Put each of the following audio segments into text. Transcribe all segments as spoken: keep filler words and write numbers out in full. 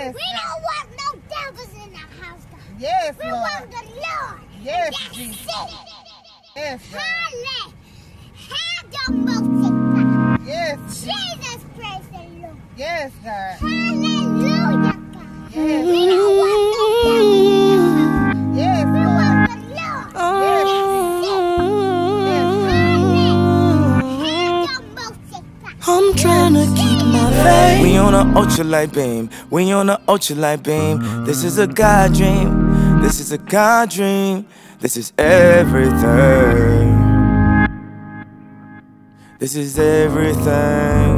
Yes. We don't want no devils in the house, God. Yes, we Lord. want the Lord. Yes, That's Jesus. it. Yes, God. Hallelujah. Have your most God. Yes. Jesus, praise the Lord. Yes, God. Hallelujah, God. Yes. We don't want no devils in the house. Yes, We Lord. want the Lord. Yes. I'm trying to keep my faith. We on a ultralight beam. We on a ultralight beam. This is a God dream. This is a God dream. This is everything. This is everything.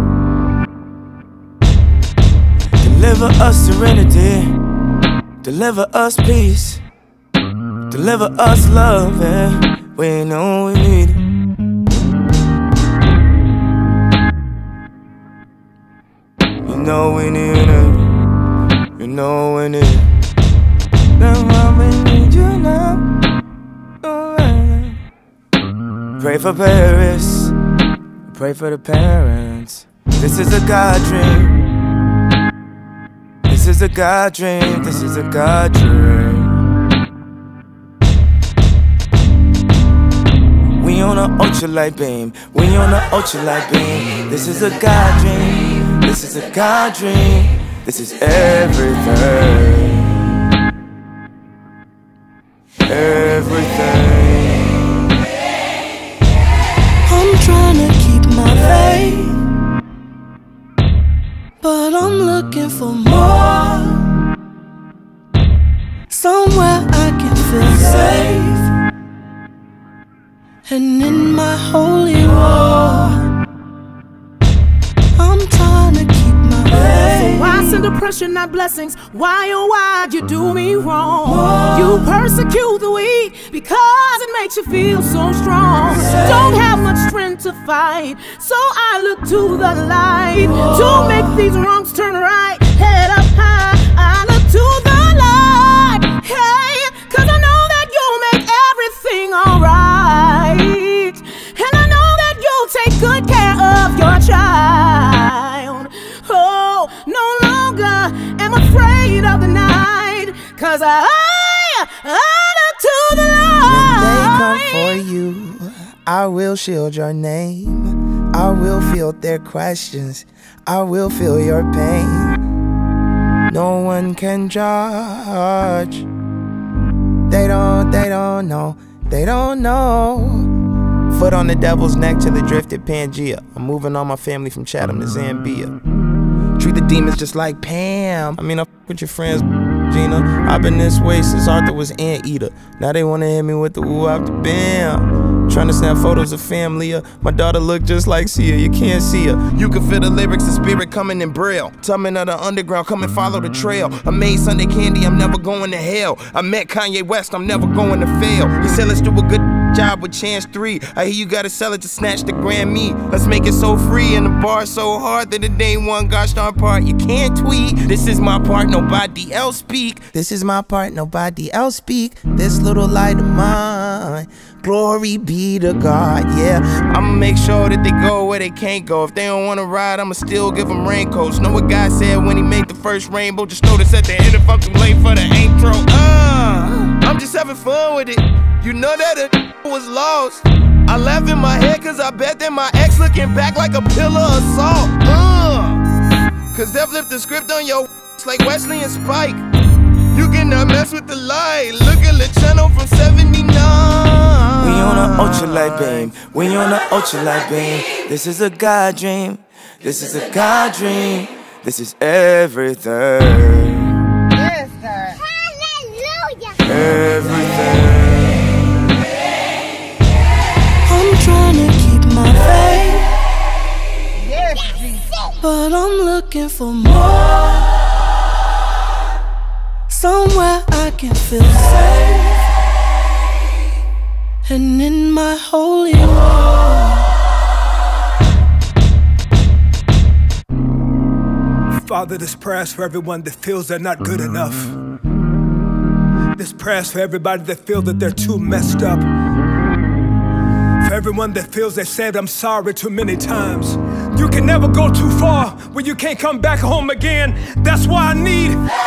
Deliver us serenity. Deliver us peace. Deliver us love. Yeah. We know we need it. You know we need it. You know we need it. That's why we need you now. Pray for Paris. Pray for the parents. This is a God dream. This is a God dream. This is a God dream. We on an ultralight beam. We on an ultralight beam. This is a God dream. This is a God dream. This is everything. Everything. I'm trying to keep my faith, but I'm looking for more. Somewhere I can feel safe, and in my holy war, I'm trying to keep my faith. So why send oppression, not blessings? Why, oh why you do me wrong? Whoa. You persecute the weak because it makes you feel so strong. Don't have much strength to fight, so I look to the light. Whoa. To make these wrongs turn right, head up high, I look to the light. Hey, cause I know that you'll make everything alright, and I know that you'll take good care of your child. Oh, no longer am afraid of the night, cause I, I look to the light. When they come for you, I will shield your name. I will field their questions. I will feel your pain. No one can judge. They don't, they don't know. They don't know. Foot on the devil's neck till it drifted Pangea. I'm moving all my family from Chatham to Zambia. Treat the demons just like Pam. I mean, I f with your friends, Gina. I've been this way since Arthur was Anteater. Now they wanna hit me with the ooh out the bam. Trying to snap photos of family. My daughter look just like Sia. You can't see her. You can feel the lyrics and spirit coming in braille. Tumbling of the underground, come and follow the trail. I made Sunday candy, I'm never going to hell. I met Kanye West, I'm never going to fail. He said let's do a good job with Chance three. I hear you gotta sell it to snatch the Grammy. Let's make it so free and the bar so hard that it ain't one gosh darn part you can't tweet. This is my part, nobody else speak. This is my part, nobody else speak. This little light of mine, glory be to God, yeah. I'ma make sure that they go where they can't go. If they don't wanna ride, I'ma still give them raincoats. Know what God said when he made the first rainbow? Just notice at the end if I'm too late for the intro. Uh, I'm just having fun with it. You know that it was lost. I laugh in my head cause I bet that my ex looking back like a pillar of salt. Uh, cause they flipped the script on your like Wesley and Spike. You cannot mess with the light. Look at the channel from seventy-nine. We on an ultralight beam. We on an ultralight beam. This is a God dream. This is a God dream. This is everything. Yes, God. Hallelujah. Everything. I'm trying to keep my faith. Yes, Jesus. But I'm looking for more. Somewhere I can feel safe, and in my holy war. Father, this prayer's for everyone that feels they're not good enough. This prayer's for everybody that feels that they're too messed up. For everyone that feels they said I'm sorry too many times. You can never go too far when you can't come back home again. That's why I need